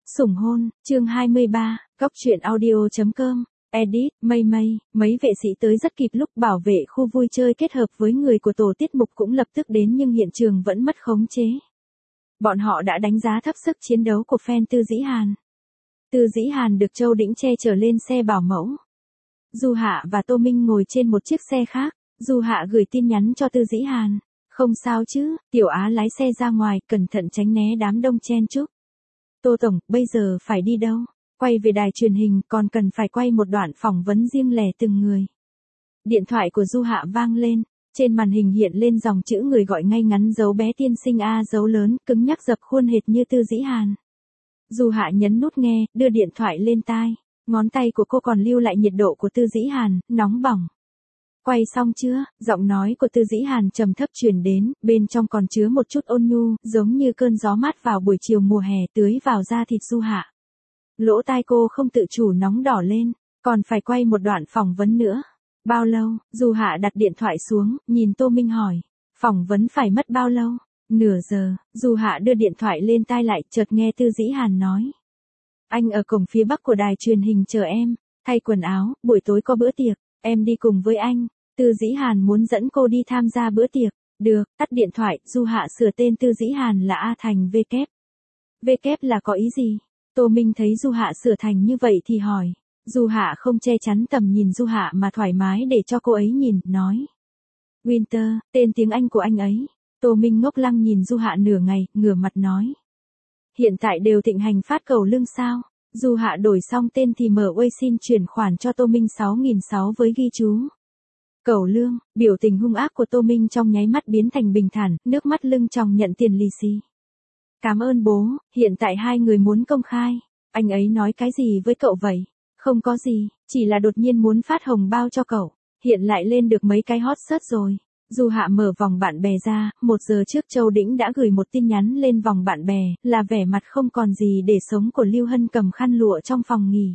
Sủng hôn, chương 23, góc truyện audio.com, edit, mây, mấy vệ sĩ tới rất kịp lúc bảo vệ khu vui chơi kết hợp với người của tổ tiết mục cũng lập tức đến nhưng hiện trường vẫn mất khống chế. Bọn họ đã đánh giá thấp sức chiến đấu của fan Tư Dĩ Hàn. Tư Dĩ Hàn được Châu Đĩnh che chở lên xe bảo mẫu. Du Hạ và Tô Minh ngồi trên một chiếc xe khác, Du Hạ gửi tin nhắn cho Tư Dĩ Hàn. Không sao chứ, Tiểu Á lái xe ra ngoài, cẩn thận tránh né đám đông chen chúc. Tô Tổng, bây giờ phải đi đâu? Quay về đài truyền hình, còn cần phải quay một đoạn phỏng vấn riêng lẻ từng người. Điện thoại của Du Hạ vang lên, trên màn hình hiện lên dòng chữ người gọi ngay ngắn dấu bé tiên sinh A dấu lớn, cứng nhắc dập khuôn hệt như Tư Dĩ Hàn. Du Hạ nhấn nút nghe, đưa điện thoại lên tai, ngón tay của cô còn lưu lại nhiệt độ của Tư Dĩ Hàn, nóng bỏng. Quay xong chưa? Giọng nói của Tư Dĩ Hàn trầm thấp truyền đến, bên trong còn chứa một chút ôn nhu, giống như cơn gió mát vào buổi chiều mùa hè tưới vào da thịt Du Hạ. Lỗ tai cô không tự chủ nóng đỏ lên, còn phải quay một đoạn phỏng vấn nữa. Bao lâu? Du Hạ đặt điện thoại xuống, nhìn Tô Minh hỏi. Phỏng vấn phải mất bao lâu? Nửa giờ. Du Hạ đưa điện thoại lên tai lại, chợt nghe Tư Dĩ Hàn nói. Anh ở cổng phía bắc của đài truyền hình chờ em, thay quần áo, buổi tối có bữa tiệc, em đi cùng với anh. Tư Dĩ Hàn muốn dẫn cô đi tham gia bữa tiệc. Được, tắt điện thoại, Du Hạ sửa tên Tư Dĩ Hàn là A thành V kép. V kép là có ý gì? Tô Minh thấy Du Hạ sửa thành như vậy thì hỏi. Du Hạ không che chắn tầm nhìn Du Hạ mà thoải mái để cho cô ấy nhìn, nói. Winter, tên tiếng Anh của anh ấy. Tô Minh ngốc lăng nhìn Du Hạ nửa ngày, ngửa mặt nói. Hiện tại đều thịnh hành phát cầu lương sao? Du Hạ đổi xong tên thì mở Weixin chuyển khoản cho Tô Minh 6.600 với ghi chú. Cầu lương, biểu tình hung ác của Tô Minh trong nháy mắt biến thành bình thản, nước mắt lưng tròng nhận tiền lì xì. Cảm ơn bố, hiện tại hai người muốn công khai. Anh ấy nói cái gì với cậu vậy? Không có gì, chỉ là đột nhiên muốn phát hồng bao cho cậu. Hiện lại lên được mấy cái hot search rồi. Du Hạ mở vòng bạn bè ra, 1 giờ trước Châu Đĩnh đã gửi một tin nhắn lên vòng bạn bè, là vẻ mặt không còn gì để sống của Lưu Hân cầm khăn lụa trong phòng nghỉ.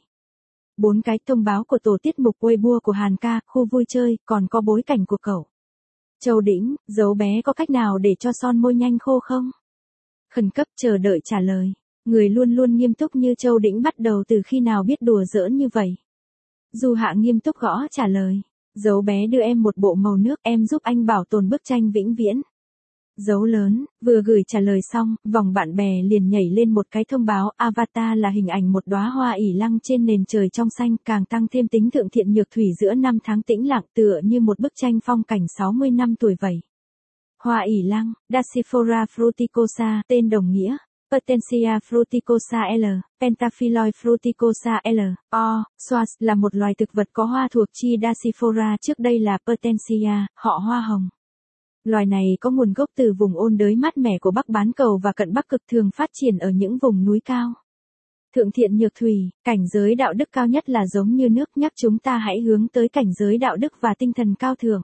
4 cái thông báo của tổ tiết mục Weibo của Hàn ca, khu vui chơi, còn có bối cảnh của cậu. Châu Đĩnh, dấu bé có cách nào để cho son môi nhanh khô không? Khẩn cấp chờ đợi trả lời. Người luôn luôn nghiêm túc như Châu Đĩnh bắt đầu từ khi nào biết đùa giỡn như vậy? Du Hạ nghiêm túc gõ trả lời. Dấu bé đưa em một bộ màu nước, em giúp anh bảo tồn bức tranh vĩnh viễn. Dấu lớn, vừa gửi trả lời xong, vòng bạn bè liền nhảy lên một cái thông báo, avatar là hình ảnh một đóa hoa ỷ lăng trên nền trời trong xanh, càng tăng thêm tính thượng thiện nhược thủy giữa năm tháng tĩnh lặng, tựa như một bức tranh phong cảnh 60 năm tuổi vậy. Hoa ỷ lăng, Dasyphora fruticosa, tên đồng nghĩa, Hortensia fruticosa L, Pentaphyloid fruticosa L, O, Swas là một loài thực vật có hoa thuộc chi Dasyphora, trước đây là Hortensia, họ hoa hồng. Loài này có nguồn gốc từ vùng ôn đới mát mẻ của Bắc bán cầu và cận Bắc cực, thường phát triển ở những vùng núi cao. Thượng thiện nhược thủy, cảnh giới đạo đức cao nhất là giống như nước, nhắc chúng ta hãy hướng tới cảnh giới đạo đức và tinh thần cao thượng.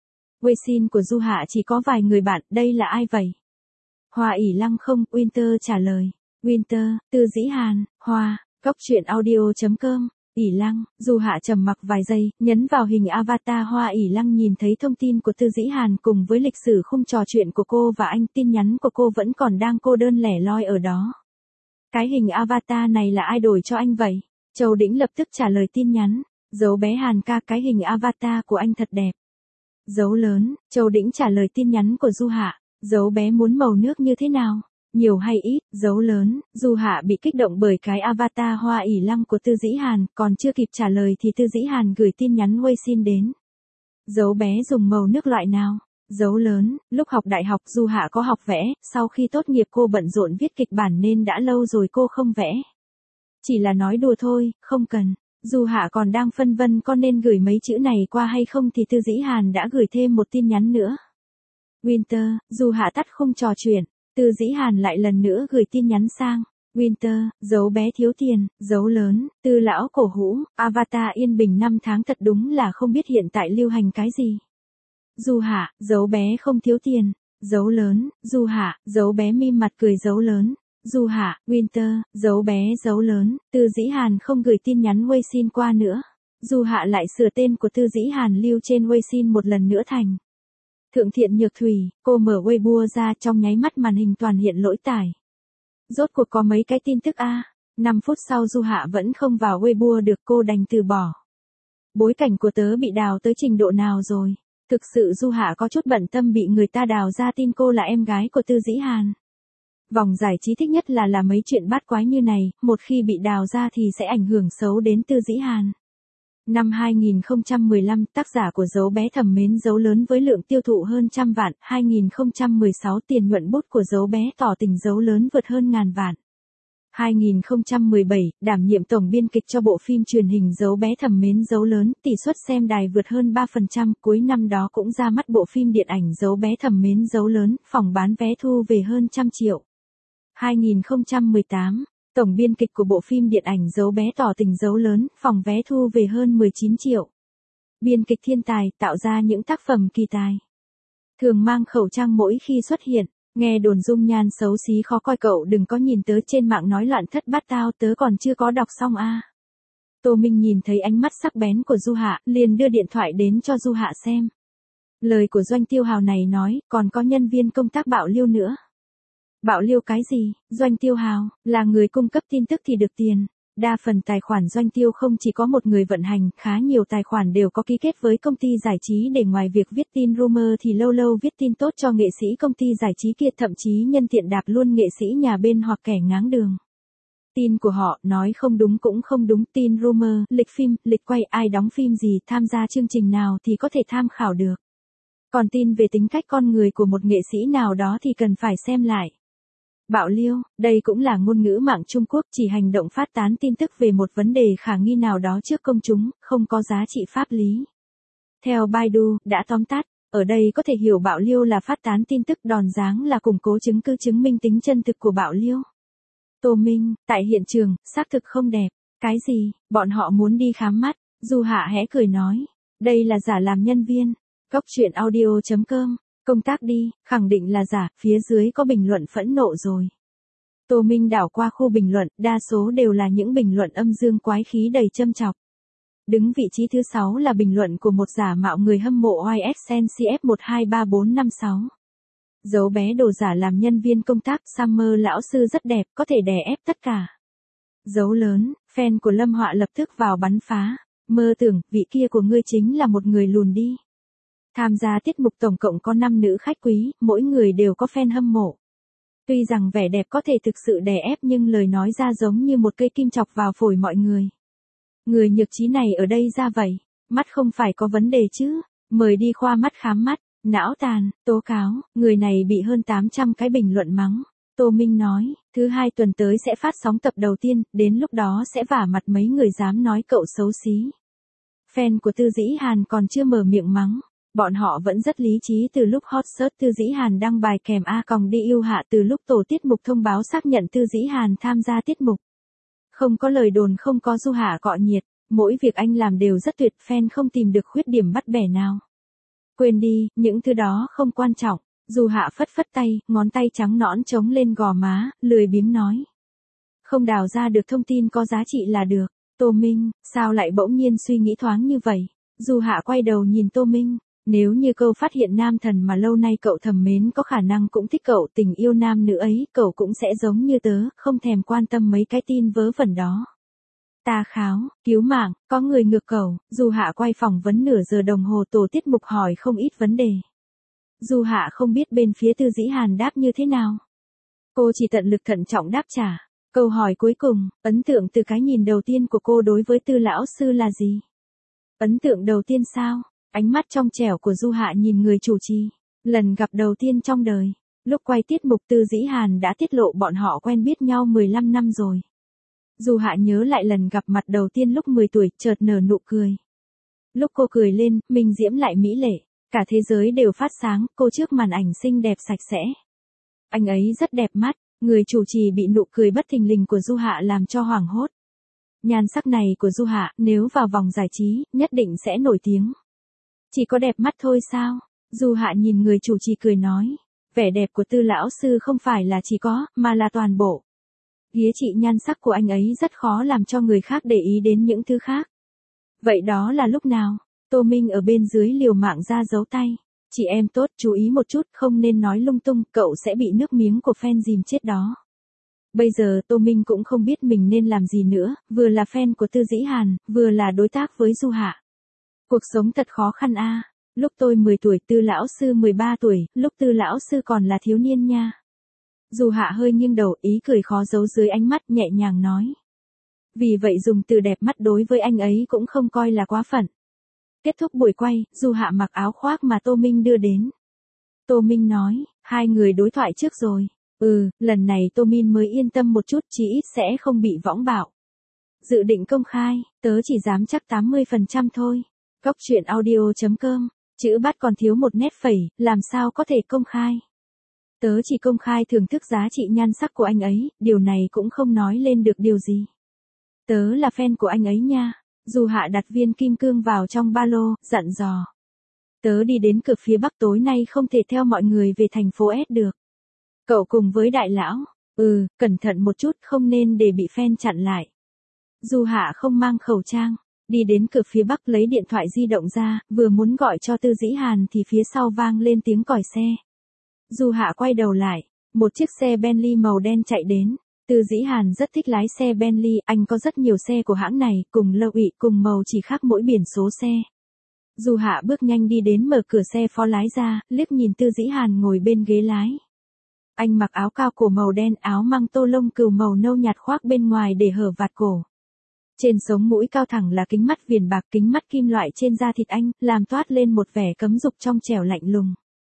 Weixin của Du Hạ chỉ có vài người bạn, đây là ai vậy? Hoa ỷ lăng không? Winter trả lời. Winter, Tư Dĩ Hàn, Hoa, góc truyện audio.com. ỷ lăng, Du Hạ trầm mặc vài giây, nhấn vào hình avatar hoa ỷ lăng, nhìn thấy thông tin của Tư Dĩ Hàn cùng với lịch sử khung trò chuyện của cô và anh, tin nhắn của cô vẫn còn đang cô đơn lẻ loi ở đó. Cái hình avatar này là ai đổi cho anh vậy? Châu Đĩnh lập tức trả lời tin nhắn. Dấu bé Hàn ca, cái hình avatar của anh thật đẹp. Dấu lớn, Châu Đĩnh trả lời tin nhắn của Du Hạ. Dấu bé muốn màu nước như thế nào? Nhiều hay ít? Dấu lớn, Du Hạ bị kích động bởi cái avatar hoa ỷ lăng của Tư Dĩ Hàn, còn chưa kịp trả lời thì Tư Dĩ Hàn gửi tin nhắn Weixin đến. Dấu bé dùng màu nước loại nào? Dấu lớn, lúc học đại học Du Hạ có học vẽ, sau khi tốt nghiệp cô bận rộn viết kịch bản nên đã lâu rồi cô không vẽ. Chỉ là nói đùa thôi, không cần. Du Hạ còn đang phân vân có nên gửi mấy chữ này qua hay không thì Tư Dĩ Hàn đã gửi thêm một tin nhắn nữa. Winter, Du Hạ tắt khung trò chuyện. Tư Dĩ Hàn lại lần nữa gửi tin nhắn sang. Winter, dấu bé thiếu tiền, dấu lớn, Tư lão cổ hũ, avatar yên bình 5 tháng thật đúng là không biết hiện tại lưu hành cái gì. Du Hạ, dấu bé không thiếu tiền, dấu lớn, Du Hạ, dấu bé mím mặt cười dấu lớn. Du Hạ, Winter, dấu bé dấu lớn, Tư Dĩ Hàn không gửi tin nhắn Weixin qua nữa. Du Hạ lại sửa tên của Tư Dĩ Hàn lưu trên Weixin một lần nữa thành. Thượng thiện nhược thủy, cô mở Weibo ra, trong nháy mắt màn hình toàn hiện lỗi tải. Rốt cuộc có mấy cái tin tức a? 5 phút sau Du Hạ vẫn không vào Weibo được, cô đành từ bỏ. Bối cảnh của tớ bị đào tới trình độ nào rồi? Thực sự Du Hạ có chút bận tâm bị người ta đào ra tin cô là em gái của Tư Dĩ Hàn. Vòng giải trí thích nhất là mấy chuyện bát quái như này, một khi bị đào ra thì sẽ ảnh hưởng xấu đến Tư Dĩ Hàn. Năm 2015, tác giả của Dấu Bé Thầm Mến Dấu Lớn với lượng tiêu thụ hơn 100 vạn, 2016 tiền nhuận bút của Dấu Bé Tỏ Tình Dấu Lớn vượt hơn ngàn vạn. 2017, đảm nhiệm tổng biên kịch cho bộ phim truyền hình Dấu Bé Thầm Mến Dấu Lớn, tỷ suất xem đài vượt hơn 3%, cuối năm đó cũng ra mắt bộ phim điện ảnh Dấu Bé Thầm Mến Dấu Lớn, phòng bán vé thu về hơn 100 triệu. 2018, tổng biên kịch của bộ phim điện ảnh Dấu Bé Tỏ Tình Dấu Lớn, phòng vé thu về hơn 19 triệu. Biên kịch thiên tài, tạo ra những tác phẩm kỳ tài. Thường mang khẩu trang mỗi khi xuất hiện, nghe đồn dung nhan xấu xí khó coi, cậu đừng có nhìn tớ trên mạng nói loạn thất bát tao, tớ còn chưa có đọc xong a. Tô Minh nhìn thấy ánh mắt sắc bén của Du Hạ, liền đưa điện thoại đến cho Du Hạ xem. Lời của Doanh Tiêu Hào này nói, còn có nhân viên công tác Bạo Liêu nữa. Bạo Liêu cái gì? Doanh Tiêu Hào, là người cung cấp tin tức thì được tiền. Đa phần tài khoản Doanh Tiêu không chỉ có một người vận hành, khá nhiều tài khoản đều có ký kết với công ty giải trí, để ngoài việc viết tin rumor thì lâu lâu viết tin tốt cho nghệ sĩ công ty giải trí kia, thậm chí nhân tiện đạp luôn nghệ sĩ nhà bên hoặc kẻ ngáng đường. Tin của họ, nói không đúng cũng không đúng, tin rumor, lịch phim, lịch quay, ai đóng phim gì, tham gia chương trình nào thì có thể tham khảo được. Còn tin về tính cách con người của một nghệ sĩ nào đó thì cần phải xem lại. Bạo Liêu, đây cũng là ngôn ngữ mạng Trung Quốc, chỉ hành động phát tán tin tức về một vấn đề khả nghi nào đó trước công chúng, không có giá trị pháp lý. Theo Baidu, đã tóm tắt, ở đây có thể hiểu Bạo Liêu là phát tán tin tức, đòn giáng là củng cố chứng cứ chứng minh tính chân thực của Bạo Liêu. Tô Minh, tại hiện trường, xác thực không đẹp. Cái gì, bọn họ muốn đi khám mắt? Du Hạ hé cười nói, đây là giả làm nhân viên. Góc truyện audio.com. Công tác đi, khẳng định là giả, phía dưới có bình luận phẫn nộ rồi. Tô Minh đảo qua khu bình luận, đa số đều là những bình luận âm dương quái khí đầy châm chọc. Đứng vị trí thứ 6 là bình luận của một giả mạo người hâm mộ YSNCF123456. Dấu bé đồ giả làm nhân viên công tác, Summer lão sư rất đẹp, có thể đè ép tất cả. Dấu lớn, fan của Lâm Họa lập tức vào bắn phá. Mơ tưởng, vị kia của ngươi chính là một người lùn đi. Tham gia tiết mục tổng cộng có 5 nữ khách quý, mỗi người đều có fan hâm mộ. Tuy rằng vẻ đẹp có thể thực sự đè ép nhưng lời nói ra giống như một cây kim chọc vào phổi mọi người. Người nhược trí này ở đây ra vậy, mắt không phải có vấn đề chứ, mời đi khoa mắt khám mắt, não tàn, tố cáo, người này bị hơn 800 cái bình luận mắng. Tô Minh nói, thứ 2 tuần tới sẽ phát sóng tập đầu tiên, đến lúc đó sẽ vả mặt mấy người dám nói cậu xấu xí. Fan của Tư Dĩ Hàn còn chưa mở miệng mắng. Bọn họ vẫn rất lý trí từ lúc hot search Tư Dĩ Hàn đăng bài kèm đi yêu Hạ, từ lúc tổ tiết mục thông báo xác nhận Tư Dĩ Hàn tham gia tiết mục. Không có lời đồn, không có Du Hạ cọ nhiệt, mỗi việc anh làm đều rất tuyệt, fan không tìm được khuyết điểm bắt bẻ nào. Quên đi, những thứ đó không quan trọng. Du Hạ phất phất tay, ngón tay trắng nõn chống lên gò má, lười biếng nói. Không đào ra được thông tin có giá trị là được. Tô Minh, sao lại bỗng nhiên suy nghĩ thoáng như vậy? Du Hạ quay đầu nhìn Tô Minh. Nếu như câu phát hiện nam thần mà lâu nay cậu thầm mến có khả năng cũng thích cậu, tình yêu nam nữ ấy, cậu cũng sẽ giống như tớ, không thèm quan tâm mấy cái tin vớ vẩn đó. Ta kháo, cứu mạng, có người ngược cậu. Du Hạ quay phỏng vấn nửa giờ đồng hồ, tổ tiết mục hỏi không ít vấn đề. Du Hạ không biết bên phía Tư Dĩ Hàn đáp như thế nào. Cô chỉ tận lực thận trọng đáp trả. Câu hỏi cuối cùng, ấn tượng từ cái nhìn đầu tiên của cô đối với Tư lão sư là gì? Ấn tượng đầu tiên sao? Ánh mắt trong trẻo của Du Hạ nhìn người chủ trì. Lần gặp đầu tiên trong đời. Lúc quay tiết mục Tư Dĩ Hàn đã tiết lộ bọn họ quen biết nhau 15 năm rồi. Du Hạ nhớ lại lần gặp mặt đầu tiên lúc 10 tuổi, chợt nở nụ cười. Lúc cô cười lên, minh diễm lại mỹ lệ. Cả thế giới đều phát sáng, cô trước màn ảnh xinh đẹp sạch sẽ. Anh ấy rất đẹp mắt, người chủ trì bị nụ cười bất thình lình của Du Hạ làm cho hoảng hốt. Nhan sắc này của Du Hạ, nếu vào vòng giải trí, nhất định sẽ nổi tiếng. Chỉ có đẹp mắt thôi sao? Du Hạ nhìn người chủ trì cười nói. Vẻ đẹp của Tư lão sư không phải là chỉ có, mà là toàn bộ. Ghía chị nhan sắc của anh ấy rất khó làm cho người khác để ý đến những thứ khác. Vậy đó là lúc nào? Tô Minh ở bên dưới liều mạng ra dấu tay. Chị em tốt, chú ý một chút, không nên nói lung tung, cậu sẽ bị nước miếng của fan dìm chết đó. Bây giờ Tô Minh cũng không biết mình nên làm gì nữa, vừa là fan của Tư Dĩ Hàn, vừa là đối tác với Du Hạ. Cuộc sống thật khó khăn a. Lúc tôi 10 tuổi, Tư lão sư 13 tuổi, lúc Tư lão sư còn là thiếu niên nha. Du Hạ hơi nghiêng đầu, ý cười khó giấu dưới ánh mắt, nhẹ nhàng nói. Vì vậy dùng từ đẹp mắt đối với anh ấy cũng không coi là quá phận. Kết thúc buổi quay, Du Hạ mặc áo khoác mà Tô Minh đưa đến. Tô Minh nói, hai người đối thoại trước rồi. Lần này Tô Minh mới yên tâm một chút, chỉ ít sẽ không bị võng bạo. Dự định công khai, tớ chỉ dám chắc 80% thôi. Cóc truyện audio.com, chữ bát còn thiếu một nét phẩy, làm sao có thể công khai. Tớ chỉ công khai thưởng thức giá trị nhan sắc của anh ấy, điều này cũng không nói lên được điều gì. Tớ là fan của anh ấy nha. Du Hạ đặt viên kim cương vào trong ba lô, dặn dò. Tớ đi đến cửa phía bắc, tối nay không thể theo mọi người về thành phố S được. Cậu cùng với đại lão. Cẩn thận một chút, không nên để bị fan chặn lại. Du Hạ không mang khẩu trang. Đi đến cửa phía bắc lấy điện thoại di động ra, vừa muốn gọi cho Tư Dĩ Hàn thì phía sau vang lên tiếng còi xe. Du Hạ quay đầu lại, một chiếc xe Bentley màu đen chạy đến. Tư Dĩ Hàn rất thích lái xe Bentley, anh có rất nhiều xe của hãng này, cùng lâu ị, cùng màu, chỉ khác mỗi biển số xe. Du Hạ bước nhanh đi đến mở cửa xe phó lái ra, liếc nhìn Tư Dĩ Hàn ngồi bên ghế lái. Anh mặc áo cao cổ màu đen, áo măng tô lông cừu màu nâu nhạt khoác bên ngoài để hở vạt cổ. Trên sống mũi cao thẳng là kính mắt viền bạc, kính mắt kim loại trên da thịt anh, làm toát lên một vẻ cấm dục trong trẻo lạnh lùng.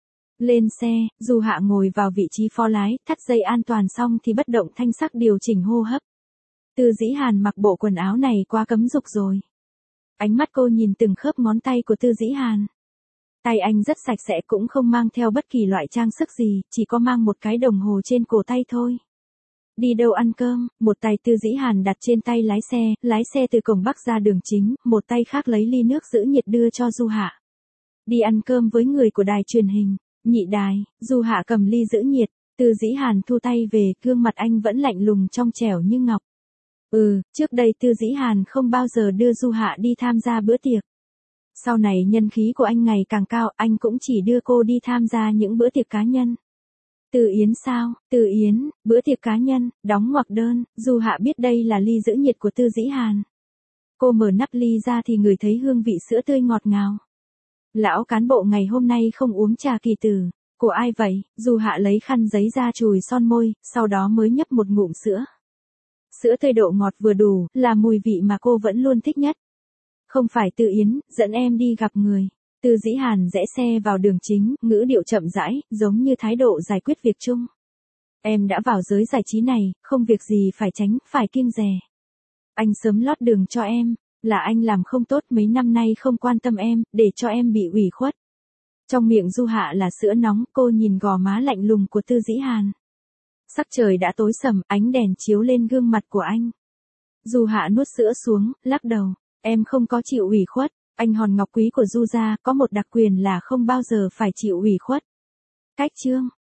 Lên xe, Du Hạ ngồi vào vị trí phó lái, thắt dây an toàn xong thì bất động thanh sắc điều chỉnh hô hấp. Tư Dĩ Hàn mặc bộ quần áo này quá cấm dục rồi. Ánh mắt cô nhìn từng khớp ngón tay của Tư Dĩ Hàn. Tay anh rất sạch sẽ, cũng không mang theo bất kỳ loại trang sức gì, chỉ có mang một cái đồng hồ trên cổ tay thôi. Đi đâu ăn cơm, một tay Tư Dĩ Hàn đặt trên tay lái xe từ cổng bắc ra đường chính, một tay khác lấy ly nước giữ nhiệt đưa cho Du Hạ. Đi ăn cơm với người của đài truyền hình. Nhị đài. Du Hạ cầm ly giữ nhiệt, Tư Dĩ Hàn thu tay về, gương mặt anh vẫn lạnh lùng trong trẻo như ngọc. Trước đây Tư Dĩ Hàn không bao giờ đưa Du Hạ đi tham gia bữa tiệc. Sau này nhân khí của anh ngày càng cao, anh cũng chỉ đưa cô đi tham gia những bữa tiệc cá nhân. Từ Yến sao? Từ Yến, bữa tiệc cá nhân, đóng ngoặc đơn. Du Hạ biết đây là ly giữ nhiệt của Tư Dĩ Hàn. Cô mở nắp ly ra thì ngửi thấy hương vị sữa tươi ngọt ngào. Lão cán bộ ngày hôm nay không uống trà kỳ tử. Của ai vậy? Du Hạ lấy khăn giấy ra chùi son môi, sau đó mới nhấp một ngụm sữa. Sữa tươi độ ngọt vừa đủ, là mùi vị mà cô vẫn luôn thích nhất. Không phải Từ Yến, dẫn em đi gặp người. Tư Dĩ Hàn rẽ xe vào đường chính, ngữ điệu chậm rãi, giống như thái độ giải quyết việc chung. Em đã vào giới giải trí này, không việc gì phải tránh, phải kiêng dè. Anh sớm lót đường cho em, là anh làm không tốt, mấy năm nay không quan tâm em, để cho em bị ủy khuất. Trong miệng Du Hạ là sữa nóng, cô nhìn gò má lạnh lùng của Tư Dĩ Hàn. Sắc trời đã tối sầm, ánh đèn chiếu lên gương mặt của anh. Du Hạ nuốt sữa xuống, lắc đầu. Em không có chịu ủy khuất. Anh hòn ngọc quý của Du gia có một đặc quyền là không bao giờ phải chịu ủy khuất. Cách chương.